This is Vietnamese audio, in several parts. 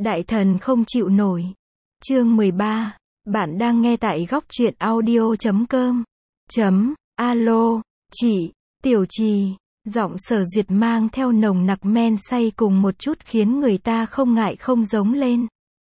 Đại thần không chịu nổi. Chương 13. Bạn đang nghe tại góc truyện audio.com. Alo, chị, Tiểu Trì. Giọng Sở Duyệt mang theo nồng nặc men say cùng một chút khiến người ta không ngại không giống lên.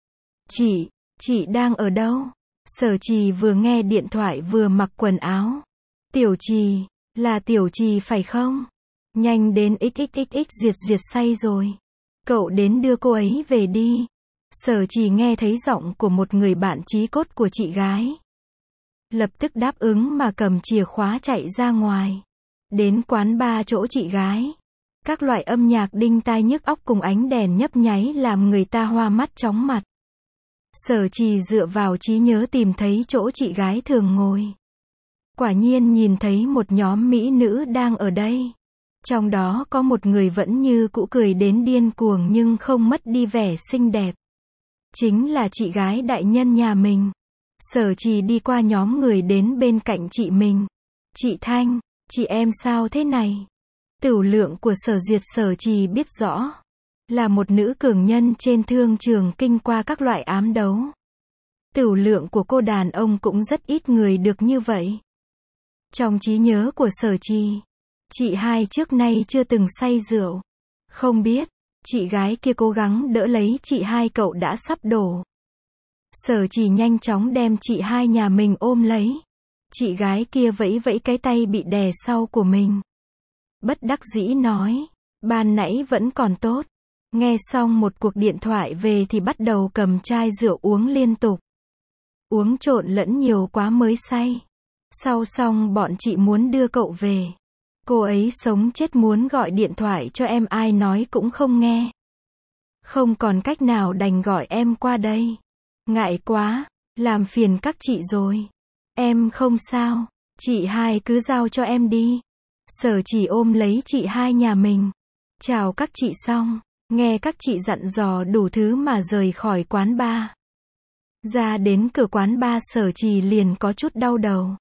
Chị đang ở đâu? Sở Trì vừa nghe điện thoại vừa mặc quần áo. Tiểu Trì, là Tiểu Trì phải không? Nhanh đến xxxx, Duyệt say rồi. Cậu đến đưa cô ấy về đi. Sở Trì nghe thấy giọng của một người bạn chí cốt của chị gái. Lập tức đáp ứng mà cầm chìa khóa chạy ra ngoài. Đến quán bar chỗ chị gái. Các loại âm nhạc đinh tai nhức óc cùng ánh đèn nhấp nháy làm người ta hoa mắt chóng mặt. Sở Trì dựa vào trí nhớ tìm thấy chỗ chị gái thường ngồi. Quả nhiên nhìn thấy một nhóm mỹ nữ đang ở đây. Trong đó có một người vẫn như cũ cười đến điên cuồng nhưng không mất đi vẻ xinh đẹp. Chính là chị gái đại nhân nhà mình. Sở Trì đi qua nhóm người đến bên cạnh chị mình. Chị Thanh, chị em sao thế này? Tửu lượng của Sở Duyệt Sở Trì biết rõ. Là một nữ cường nhân trên thương trường kinh qua các loại ám đấu. Tửu lượng của cô đàn ông cũng rất ít người được như vậy. Trong trí nhớ của Sở Trì, chị hai trước nay chưa từng say rượu. Không biết, chị gái kia cố gắng đỡ lấy chị hai cậu đã sắp đổ. Sở Trì nhanh chóng đem chị hai nhà mình ôm lấy. Chị gái kia vẫy vẫy cái tay bị đè sau của mình. Bất đắc dĩ nói, ban nãy vẫn còn tốt. Nghe xong một cuộc điện thoại về thì bắt đầu cầm chai rượu uống liên tục. Uống trộn lẫn nhiều quá mới say. Sau xong bọn chị muốn đưa cậu về. Cô ấy sống chết muốn gọi điện thoại cho em ai nói cũng không nghe. Không còn cách nào đành gọi em qua đây. Ngại quá, làm phiền các chị rồi. Em không sao, chị hai cứ giao cho em đi. Sở Trì ôm lấy chị hai nhà mình. Chào các chị xong, nghe các chị dặn dò đủ thứ mà rời khỏi quán bar. Ra đến cửa quán bar Sở Trì liền có chút đau đầu.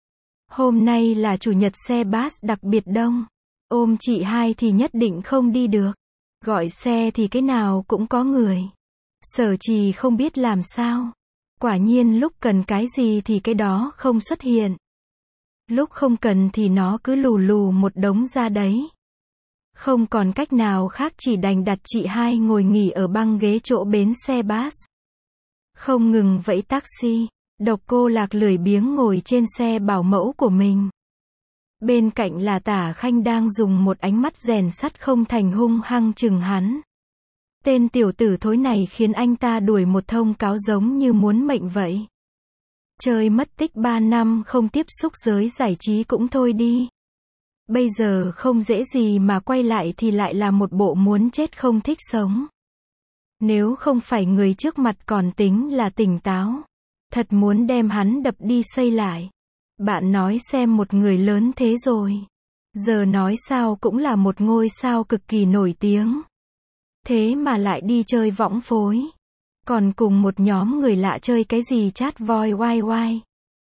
Hôm nay là chủ nhật xe bus đặc biệt đông. Ôm chị hai thì nhất định không đi được. Gọi xe thì cái nào cũng có người. Sở Trì không biết làm sao. Quả nhiên lúc cần cái gì thì cái đó không xuất hiện. Lúc không cần thì nó cứ lù lù một đống ra đấy. Không còn cách nào khác chỉ đành đặt chị hai ngồi nghỉ ở băng ghế chỗ bến xe bus. Không ngừng vẫy taxi. Độc Cô Lạc lười biếng ngồi trên xe bảo mẫu của mình. Bên cạnh là Tả Khanh đang dùng một ánh mắt rèn sắt không thành hung hăng chừng hắn. Tên tiểu tử thối này khiến anh ta đuổi một thông cáo giống như muốn mệnh vậy. Chơi mất tích 3 năm không tiếp xúc giới giải trí cũng thôi đi. Bây giờ không dễ gì mà quay lại thì lại là một bộ muốn chết không thích sống. Nếu không phải người trước mặt còn tính là tỉnh táo. Thật muốn đem hắn đập đi xây lại. Bạn nói xem một người lớn thế rồi. Giờ nói sao cũng là một ngôi sao cực kỳ nổi tiếng. Thế mà lại đi chơi võng phối. Còn cùng một nhóm người lạ chơi cái gì chat voi oai oai.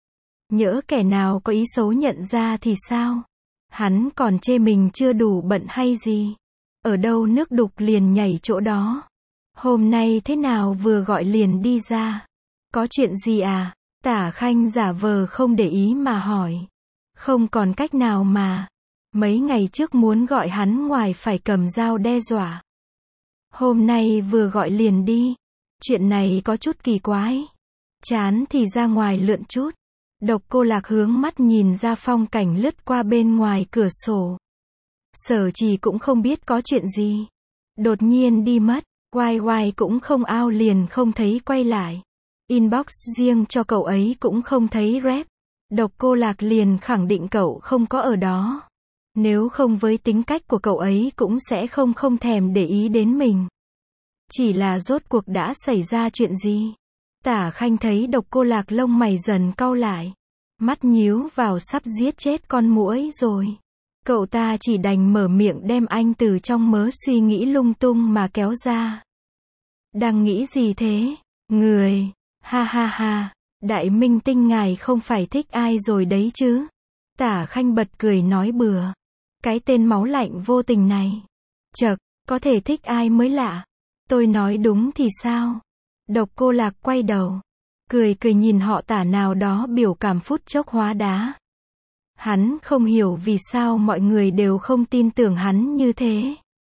Nhỡ kẻ nào có ý xấu nhận ra thì sao? Hắn còn chê mình chưa đủ bận hay gì? Ở đâu nước đục liền nhảy chỗ đó. Hôm nay thế nào vừa gọi liền đi ra. Có chuyện gì à? Tả Khanh giả vờ không để ý mà hỏi. Không còn cách nào mà. Mấy ngày trước muốn gọi hắn ngoài phải cầm dao đe dọa. Hôm nay vừa gọi liền đi. Chuyện này có chút kỳ quái. Chán thì ra ngoài lượn chút. Độc Cô Lạc hướng mắt nhìn ra phong cảnh lướt qua bên ngoài cửa sổ. Sở Trì cũng không biết có chuyện gì. Đột nhiên đi mất. Oai oai cũng không ao liền không thấy quay lại. Inbox riêng cho cậu ấy cũng không thấy rep. Độc Cô Lạc liền khẳng định cậu không có ở đó. Nếu không với tính cách của cậu ấy cũng sẽ không thèm để ý đến mình. Chỉ là rốt cuộc đã xảy ra chuyện gì? Tả Khanh thấy Độc Cô Lạc lông mày dần cau lại. Mắt nhíu vào sắp giết chết con muỗi rồi. Cậu ta chỉ đành mở miệng đem anh từ trong mớ suy nghĩ lung tung mà kéo ra. Đang nghĩ gì thế? Người... Ha ha ha, đại minh tinh ngài không phải thích ai rồi đấy chứ? Tả Khanh bật cười nói bừa. Cái tên máu lạnh vô tình này. Chậc, có thể thích ai mới lạ. Tôi nói đúng thì sao? Độc Cô Lạc quay đầu, cười cười nhìn họ Tả nào đó biểu cảm phút chốc hóa đá. Hắn không hiểu vì sao mọi người đều không tin tưởng hắn như thế.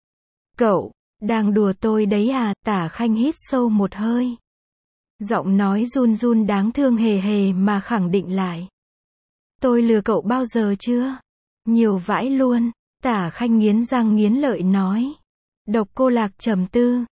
Cậu, đang đùa tôi đấy à? Tả Khanh hít sâu một hơi. Giọng nói run run đáng thương hề hề mà khẳng định lại. Tôi lừa cậu bao giờ chưa? Nhiều vãi luôn. Tả Khanh nghiến răng nghiến lợi nói. Độc Cô Lạc trầm tư.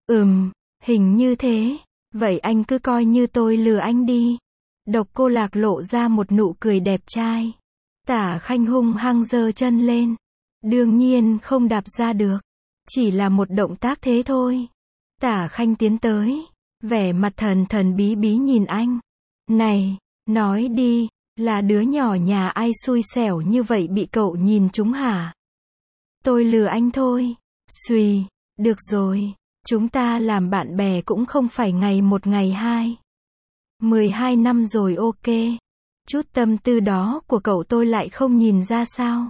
Hình như thế. Vậy anh cứ coi như tôi lừa anh đi. Độc Cô Lạc lộ ra một nụ cười đẹp trai. Tả Khanh hung hăng giơ chân lên. Đương nhiên không đạp ra được. Chỉ là một động tác thế thôi. Tả Khanh tiến tới, vẻ mặt thần thần bí bí nhìn anh. Này, nói đi, là đứa nhỏ nhà ai xui xẻo như vậy bị cậu nhìn trúng hả? Tôi lừa anh thôi. Xùi, được rồi, chúng ta làm bạn bè cũng không phải ngày một ngày hai. 12 năm rồi ok. Chút tâm tư đó của cậu tôi lại không nhìn ra sao?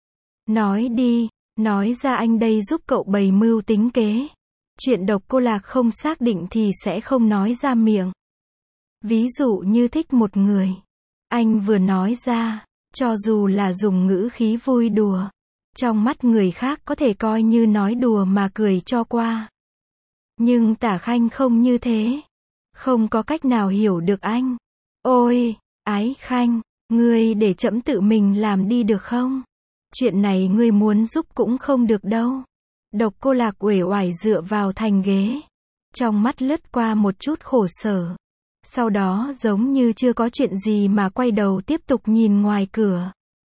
Nói đi, nói ra anh đây giúp cậu bày mưu tính kế. Chuyện Độc Cô Lạc không xác định thì sẽ không nói ra miệng. Ví dụ như thích một người. Anh vừa nói ra, cho dù là dùng ngữ khí vui đùa, trong mắt người khác có thể coi như nói đùa mà cười cho qua. Nhưng Tả Khanh không như thế. Không có cách nào hiểu được anh. Ôi, Ái Khanh, ngươi để trẫm tự mình làm đi được không? Chuyện này ngươi muốn giúp cũng không được đâu. Độc Cô Lạc uể oải dựa vào thành ghế. Trong mắt lướt qua một chút khổ sở. Sau đó giống như chưa có chuyện gì mà quay đầu tiếp tục nhìn ngoài cửa.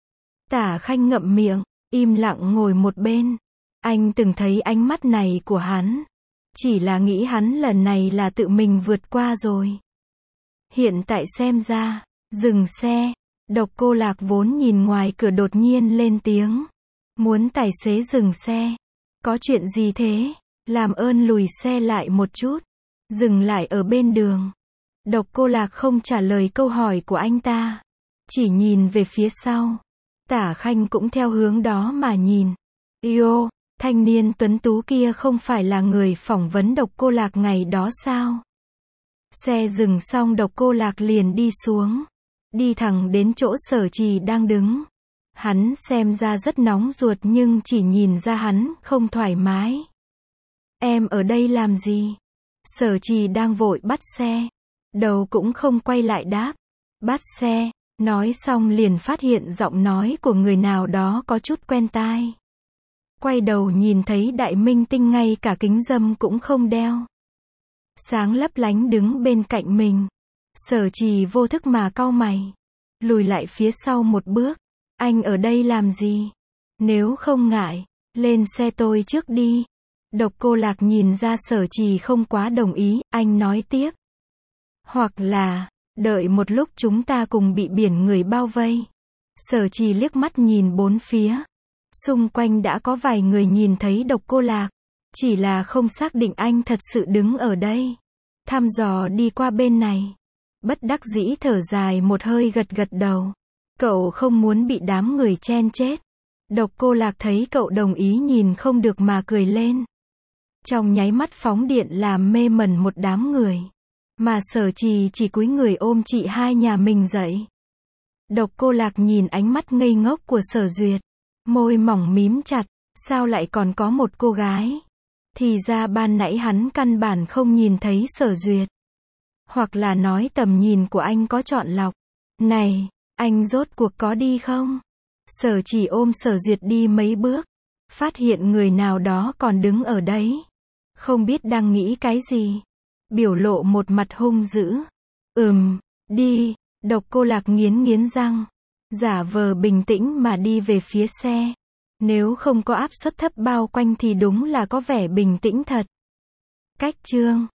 Tả Khanh ngậm miệng, im lặng ngồi một bên. Anh từng thấy ánh mắt này của hắn. Chỉ là nghĩ hắn lần này là tự mình vượt qua rồi. Hiện tại xem ra, dừng xe. Độc Cô Lạc vốn nhìn ngoài cửa đột nhiên lên tiếng. Muốn tài xế dừng xe. Có chuyện gì thế? Làm ơn lùi xe lại một chút. Dừng lại ở bên đường. Độc Cô Lạc không trả lời câu hỏi của anh ta. Chỉ nhìn về phía sau. Tả Khanh cũng theo hướng đó mà nhìn. Yêu, thanh niên tuấn tú kia không phải là người phỏng vấn Độc Cô Lạc ngày đó sao? Xe dừng xong Độc Cô Lạc liền đi xuống. Đi thẳng đến chỗ Sở Trì đang đứng. Hắn xem ra rất nóng ruột nhưng chỉ nhìn ra hắn không thoải mái. Em ở đây làm gì? Sở Trì đang vội bắt xe. Đầu cũng không quay lại đáp. Bắt xe. Nói xong liền phát hiện giọng nói của người nào đó có chút quen tai. Quay đầu nhìn thấy đại minh tinh ngay cả kính râm cũng không đeo. Sáng lấp lánh đứng bên cạnh mình. Sở Trì vô thức mà cau mày. Lùi lại phía sau một bước. Anh ở đây làm gì? Nếu không ngại, lên xe tôi trước đi. Độc Cô Lạc nhìn ra Sở Trì không quá đồng ý, anh nói tiếp. Hoặc là, đợi một lúc chúng ta cùng bị biển người bao vây. Sở Trì liếc mắt nhìn bốn phía. Xung quanh đã có vài người nhìn thấy Độc Cô Lạc. Chỉ là không xác định anh thật sự đứng ở đây. Thăm dò đi qua bên này. Bất đắc dĩ thở dài một hơi gật gật đầu. Cậu không muốn bị đám người chen chết. Độc Cô Lạc thấy cậu đồng ý nhìn không được mà cười lên. Trong nháy mắt phóng điện làm mê mẩn một đám người. Mà Sở Trì chỉ cúi người ôm chị hai nhà mình dậy. Độc Cô Lạc nhìn ánh mắt ngây ngốc của Sở Duyệt. Môi mỏng mím chặt. Sao lại còn có một cô gái? Thì ra ban nãy hắn căn bản không nhìn thấy Sở Duyệt. Hoặc là nói tầm nhìn của anh có chọn lọc. Này, anh rốt cuộc có đi không? Sở Chỉ ôm Sở Duyệt đi mấy bước. Phát hiện người nào đó còn đứng ở đấy. Không biết đang nghĩ cái gì. Biểu lộ một mặt hung dữ. Đi. Độc Cô Lạc nghiến nghiến răng. Giả vờ bình tĩnh mà đi về phía xe. Nếu không có áp suất thấp bao quanh thì đúng là có vẻ bình tĩnh thật. Cách chương